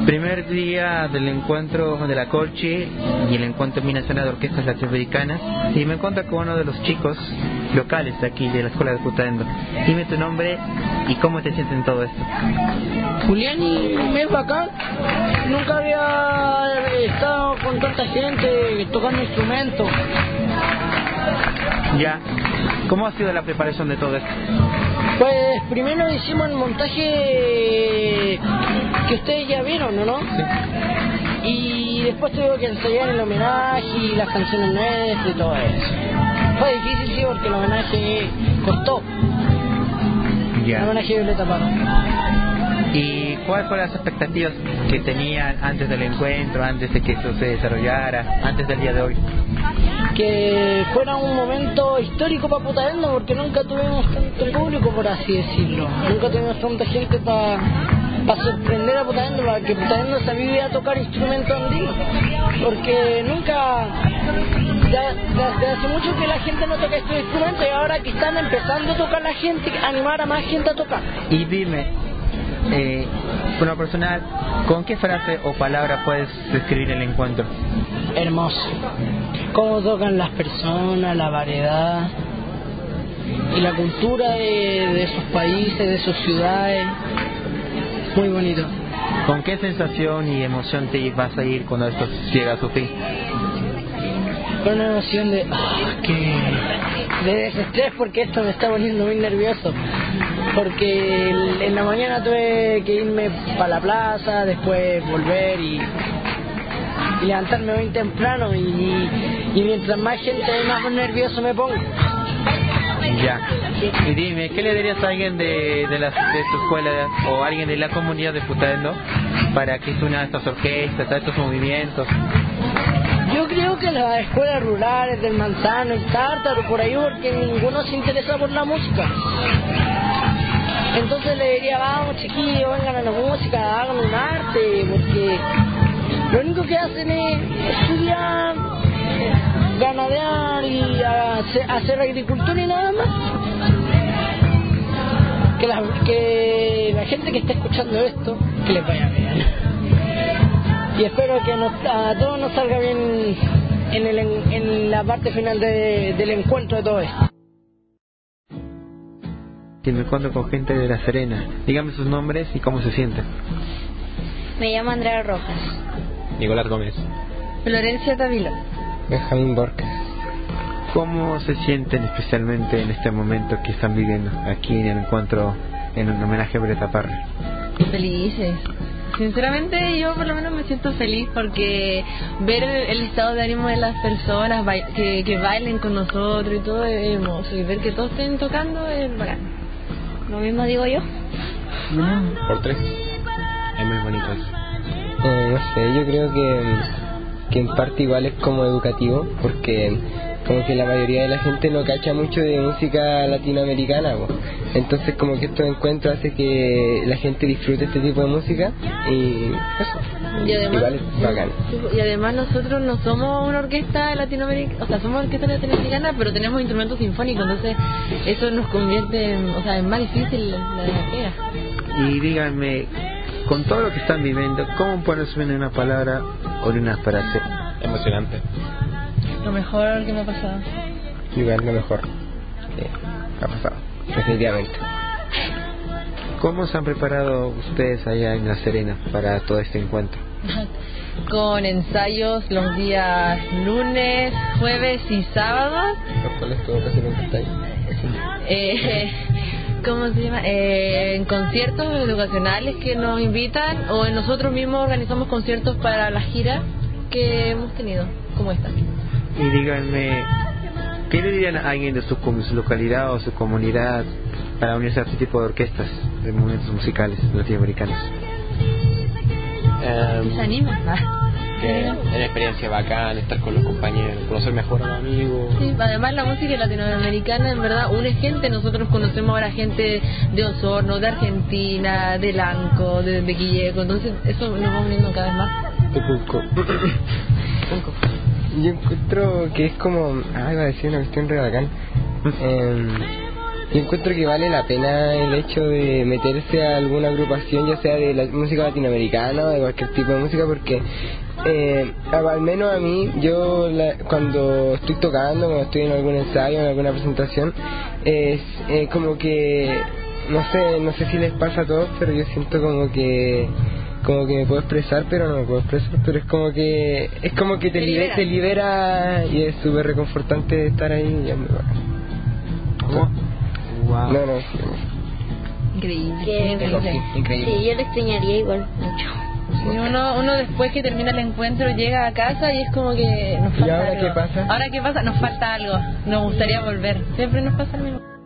Primer día del encuentro de la Colchi y el encuentro binacional de orquestas latinoamericanas, y me encuentro con uno de los chicos locales de aquí de la escuela de Putaendo. Dime tu nombre y cómo te sientes en todo esto. Julián, y me es bacán. Nunca había estado con tanta gente tocando instrumentos. Ya, ¿cómo ha sido la preparación de todo esto? Pues primero hicimos el montaje que ustedes ya vieron, ¿no? Sí. Y después tuve que ensayar el homenaje y las canciones nuevas y todo eso. Fue difícil, sí, porque el homenaje costó. Ya. El homenaje de Violeta Parra. ¿Y cuáles fueron las expectativas que tenían antes del encuentro, antes de que esto se desarrollara, antes del día de hoy? Que fuera un momento histórico para Putaendo, porque nunca tuvimos tanto público, por así decirlo. Nunca tuvimos tanta gente para sorprender a Putaendo, para que Putaendo sabía tocar instrumentos andinos. Porque nunca, desde hace mucho que la gente no toca estos instrumentos, y ahora que están empezando a tocar la gente, animar a más gente a tocar. Y dime, por lo personal, ¿con qué frase o palabra puedes describir el encuentro? Hermoso. Cómo tocan las personas, la variedad y la cultura de sus países, de sus ciudades. Muy bonito. ¿Con qué sensación y emoción te vas a ir cuando esto llega a su fin? Con una emoción de desestrés, porque esto me está poniendo muy nervioso. Porque en la mañana tuve que irme para la plaza, después volver y levantarme muy temprano, y mientras más gente más nervioso me pongo. Ya. Y dime, ¿qué le dirías a alguien de tu escuela o alguien de la comunidad de Putaendo para que se una a estas orquestas, a estos movimientos? Yo creo que las escuelas rurales del Manzano, el Tártaro, por ahí, porque ninguno se interesa por la música. Entonces le diría, vamos chiquillos, vengan a la música, hagan un arte, porque lo único que hacen es estudiar, ganadear y hacer agricultura y nada más. Que la gente que está escuchando esto, que les vaya bien. Y espero que a todos nos salga bien en la parte final del encuentro de todo esto. Y me encuentro con gente de La Serena. Dígame sus nombres y cómo se sienten. Me llamo Andrea Rojas. Nicolás Gómez. Florencia Tavilo. Benjamín Borges. ¿Cómo se sienten especialmente en este momento que están viviendo aquí en el encuentro en un homenaje a Violeta Parra? Felices. Sinceramente yo por lo menos me siento feliz porque ver el estado de ánimo de las personas que bailen con nosotros y todo es hermoso, y ver que todos estén tocando es bacán. Lo mismo digo yo. Por tres. Es muy bonito eso. No sé, yo creo que en parte igual es como educativo, porque como que la mayoría de la gente no cacha mucho de música latinoamericana, po. Entonces como que estos encuentros hace que la gente disfrute este tipo de música, y eso, y además, igual es bacán. Y además nosotros no somos una orquesta latinoamericana, o sea, somos orquesta latinoamericana, pero tenemos instrumentos sinfónicos, entonces eso nos convierte en más difícil la desafía. Y díganme, con todo lo que están viviendo, ¿cómo pueden resumir en una palabra o en una frase? Emocionante. Lo mejor que me ha pasado. Igual lo mejor que ha pasado, definitivamente. ¿Cómo se han preparado ustedes allá en La Serena para todo este encuentro? Con ensayos los días lunes, jueves y sábados. Los cuales tuvo que hacer un ensayo. ¿Cómo se llama? En conciertos educacionales que nos invitan, o nosotros mismos organizamos conciertos para la gira que hemos tenido, como esta. Y díganme, ¿qué le dirían a alguien de su localidad o su comunidad para unirse a este tipo de orquestas, de movimientos musicales latinoamericanos? Se anima. Que es una experiencia bacán estar con los compañeros, conocer mejor a los amigos. Sí, además la música latinoamericana en verdad une gente. Nosotros conocemos ahora gente de Osorno, de Argentina, de Lanco, de Quilleco, entonces eso nos va uniendo cada vez más. De Punco. Yo encuentro que es como, iba a decir una cuestión re bacán. yo encuentro que vale la pena el hecho de meterse a alguna agrupación, ya sea de la música latinoamericana o de cualquier tipo de música, porque al menos a mí, cuando estoy tocando, cuando estoy en algún ensayo, en alguna presentación, es como que, no sé si les pasa a todos, pero yo siento como que me puedo expresar, pero no me puedo expresar, pero es como que te libera y es súper reconfortante estar ahí. Ya me va. Wow. No. Increíble. Increíble. Sí, yo lo extrañaría igual mucho. Y uno después que termina el encuentro llega a casa y es como que nos falta ¿Y ahora algo. qué pasa? Ahora qué pasa, nos falta algo, nos gustaría volver, siempre nos pasa lo mismo.